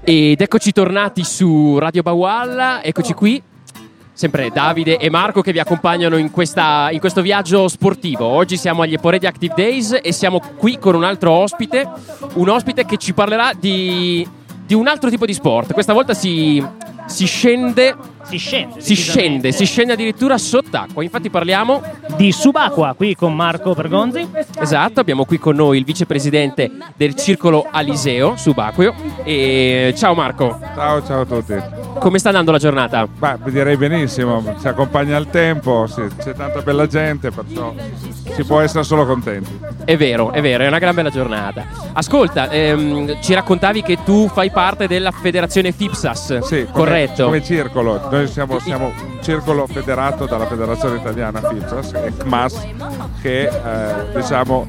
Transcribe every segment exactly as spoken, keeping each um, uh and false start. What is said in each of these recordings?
Ed eccoci tornati su Radio Bawalla, eccoci qui, sempre Davide e Marco che vi accompagnano in, questa, in questo viaggio sportivo. Oggi siamo agli Eporedi Active Days e siamo qui con un altro ospite, un ospite che ci parlerà di, di un altro tipo di sport. Questa volta si, si scende... Si scende, si scende, si scende addirittura sott'acqua. Infatti parliamo di subacquea qui con Marco Bergonzi. Esatto, abbiamo qui con noi il vicepresidente del Circolo Aliseo subacqueo. E ciao Marco. Ciao, ciao a tutti. Come sta andando la giornata? Beh, direi benissimo, ci accompagna il tempo, sì, c'è tanta bella gente, perciò si può essere solo contenti. È vero, è vero, è una gran bella giornata. Ascolta, ehm, ci raccontavi che tu fai parte della federazione FIPSAS, sì, come, corretto? Come circolo, noi siamo, siamo un circolo federato dalla federazione italiana FIPSAS, e C M A S, che è eh, diciamo,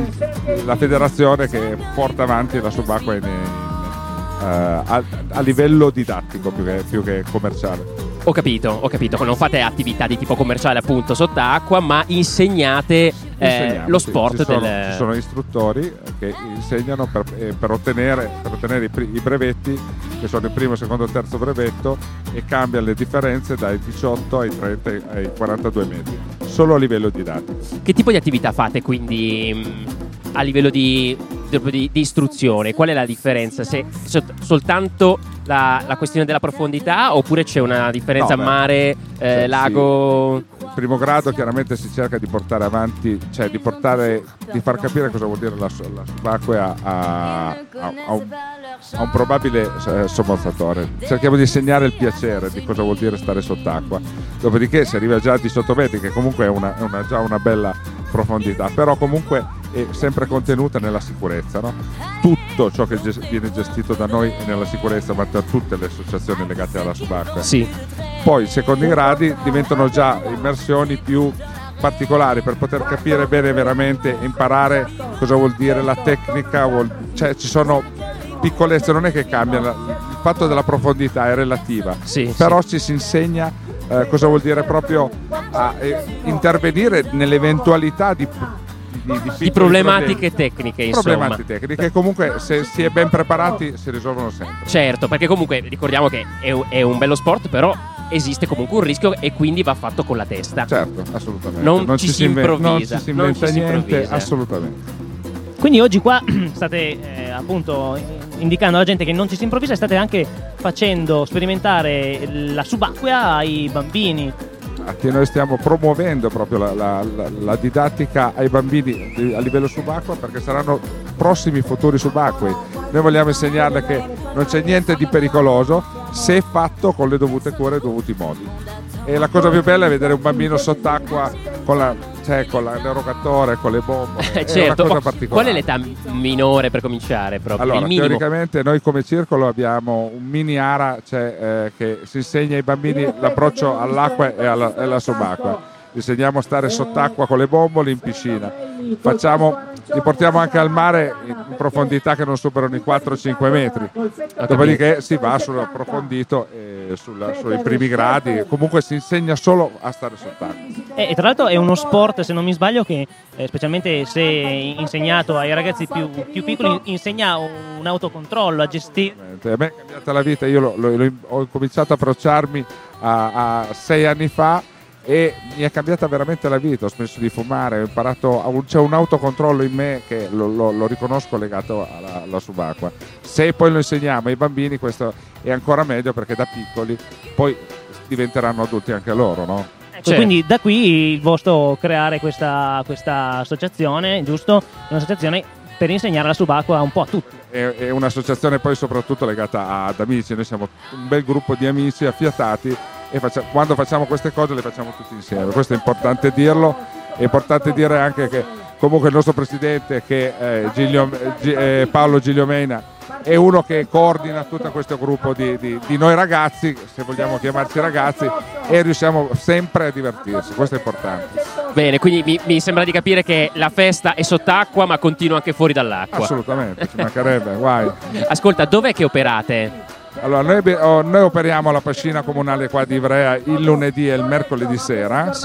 la federazione che porta avanti la subacquea in, in, Uh, a, a livello didattico più che, più che commerciale. Ho capito, ho capito, non fate attività di tipo commerciale appunto sott'acqua, ma insegnate eh, lo sport. Sì, ci, sono, del... ci sono istruttori che insegnano per, eh, per ottenere, per ottenere i, i brevetti, che sono il primo, il secondo e il terzo brevetto, e cambiano le differenze dai diciotto ai trenta ai quarantadue metri, solo a livello didattico. Che tipo di attività fate quindi mh, a livello di, di, di istruzione? Qual è la differenza? Se, se soltanto la, la questione della profondità, oppure c'è una differenza no, mare, eh, sì, lago? Sì. Primo grado chiaramente si cerca di portare avanti, cioè di portare, di far capire cosa vuol dire la, la subacquea a, a, a, un, a un probabile eh, sommozzatore. Cerchiamo di insegnare il piacere di cosa vuol dire stare sott'acqua. Dopodiché si arriva già a diciotto metri, che comunque è, una, è una, già una bella profondità, però comunque è sempre contenuta nella sicurezza, no? Tutto ciò che gest- viene gestito da noi è nella sicurezza, ma da tutte le associazioni legate alla subacquea. Sì. Poi i secondi gradi diventano già immersioni più particolari per poter capire bene veramente, imparare cosa vuol dire la tecnica, vuol... cioè ci sono piccolezze, non è che cambia, il fatto della profondità è relativa, sì, però sì. ci si insegna eh, cosa vuol dire proprio a, eh, intervenire nell'eventualità di Di, di, di problematiche tecniche, insomma. Problematiche tecniche, comunque se si è ben preparati si risolvono sempre. Certo, perché comunque ricordiamo che è, è un bello sport, però esiste comunque un rischio e quindi va fatto con la testa. Certo, assolutamente. Non, non ci, ci si improvvisa. Non ci si inventa si niente, improvvisa. assolutamente. Quindi oggi qua state eh, appunto indicando alla gente che non ci si improvvisa e state anche facendo sperimentare la subacquea ai bambini. Che noi stiamo promuovendo proprio la, la, la, la didattica ai bambini a livello subacquea, perché saranno prossimi futuri subacquei. Noi vogliamo insegnarle che non c'è niente di pericoloso se fatto con le dovute cure e dovuti modi. E la cosa più bella è vedere un bambino sott'acqua con, la, cioè, con la, l'erogatore, con le bombole. È certo. una cosa particolare. Qual è l'età minore per cominciare? Proprio? Allora, il minimo? teoricamente noi come circolo abbiamo un mini ARA, cioè, eh, che si insegna ai bambini l'approccio all'acqua e alla, e alla subacquea. Insegniamo a stare sott'acqua con le bombole in piscina. Facciamo, li portiamo anche al mare in profondità che non superano i quattro cinque metri. Dopodiché si va sull'approfondito e sulla, sui primi gradi. Comunque si insegna solo a stare sott'acqua. E, e tra l'altro è uno sport, se non mi sbaglio, che eh, specialmente se insegnato ai ragazzi più, più piccoli, insegna un autocontrollo a gestire. A me è cambiata la vita, io lo, lo, lo, ho cominciato a approcciarmi a, a sei anni fa e mi è cambiata veramente la vita. Ho smesso di fumare, ho imparato, c'è un autocontrollo in me che lo, lo, lo riconosco legato alla, alla subacquea. Se poi lo insegniamo ai bambini, questo è ancora meglio, perché da piccoli poi diventeranno adulti anche loro, no? Certo. Quindi da qui il vostro creare questa, questa associazione, giusto? Un'associazione per insegnare la subacquea un po' a tutti. È, è un'associazione poi soprattutto legata ad amici. Noi siamo un bel gruppo di amici affiatati e facciamo, quando facciamo queste cose le facciamo tutti insieme. Questo è importante dirlo. È importante dire anche che comunque il nostro presidente, che è Giglio, eh, Paolo Gigliomena, è uno che coordina tutto questo gruppo di, di, di noi ragazzi, se vogliamo chiamarci ragazzi, e riusciamo sempre a divertirsi. Questo è importante. Bene, quindi mi, mi sembra di capire che la festa è sott'acqua ma continua anche fuori dall'acqua. Assolutamente, ci mancherebbe, guai. Ascolta, dov'è che operate? Allora, noi, oh, noi operiamo alla piscina comunale qua di Ivrea il lunedì e il mercoledì sera. Sì.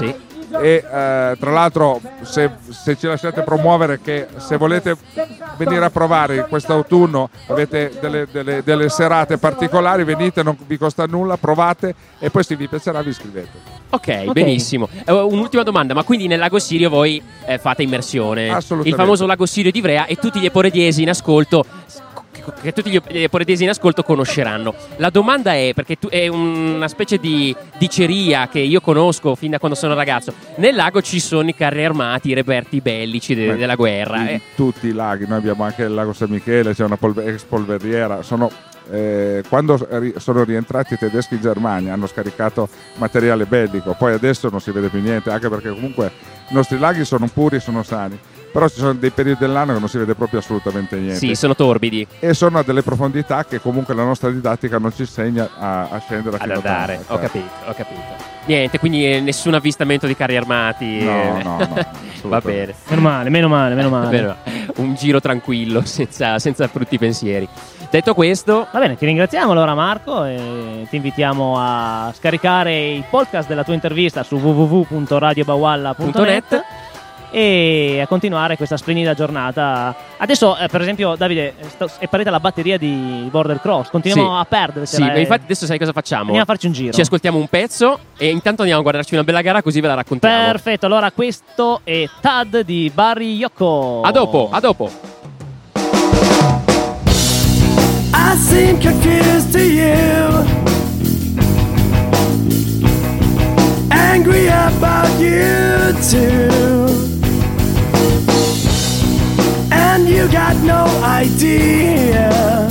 e eh, tra l'altro se, se ci lasciate promuovere che se volete venire a provare quest'autunno avete delle, delle, delle serate particolari, venite, non vi costa nulla, provate e poi se vi piacerà vi iscrivete. Ok, Ok. benissimo. Eh, un'ultima domanda, ma quindi nel Lago Sirio voi eh, fate immersione? Assolutamente. Il famoso Lago Sirio di Ivrea, e tutti gli eporediesi in ascolto che, che tutti gli eporediesi in ascolto conosceranno. La domanda è, perché tu, è una specie di diceria che io conosco fin da quando sono ragazzo, nel lago ci sono i carri armati, i reperti bellici de- Beh, della guerra. in eh. tutti i laghi, noi abbiamo anche il lago San Michele, c'è una polve- ex polveriera, sono Eh, quando ri- sono rientrati i tedeschi in Germania hanno scaricato materiale bellico, poi adesso non si vede più niente, anche perché comunque i nostri laghi sono puri e sono sani, però ci sono dei periodi dell'anno che non si vede proprio assolutamente niente, Sì, sono torbidi e sono a delle profondità che comunque la nostra didattica non ci insegna a, a scendere ad fino a andare. tanto, Ho certo. capito, ho capito. Niente, quindi eh, nessun avvistamento di carri armati. No, eh. no, no, Va assolutamente. bene. Meno male, meno male, meno male. Vero, un giro tranquillo, senza, senza brutti pensieri. Detto questo, Va bene, ti ringraziamo allora Marco e ti invitiamo a scaricare il podcast della tua intervista su w w w punto radio bawalla punto net e a continuare questa splendida giornata. Adesso eh, per esempio Davide sto- è parita la batteria di Border Cross, continuiamo Sì. a perdere. sì, ma infatti adesso sai cosa facciamo? andiamo a farci un giro. Ci ascoltiamo un pezzo e intanto andiamo a guardarci una bella gara, così ve la raccontiamo. Perfetto, allora questo è Tad di Barry Yoko. A dopo, a dopo. I seem confused to you, angry about you too, and you got no idea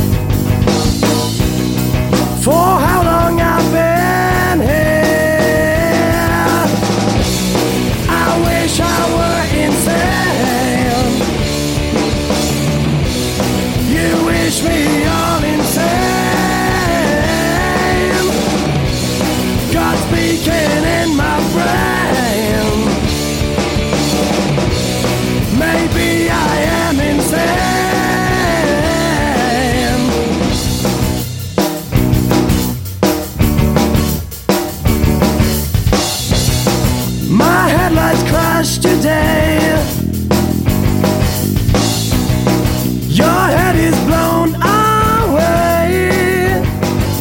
for how long I've been here. I wish I were insane, you wish me all insane. God speaking in my brain. Maybe I am insane. My headlights crashed today. Your head is blown away.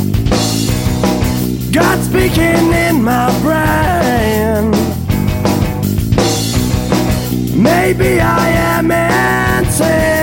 God speaking in my brain. Maybe I am insane.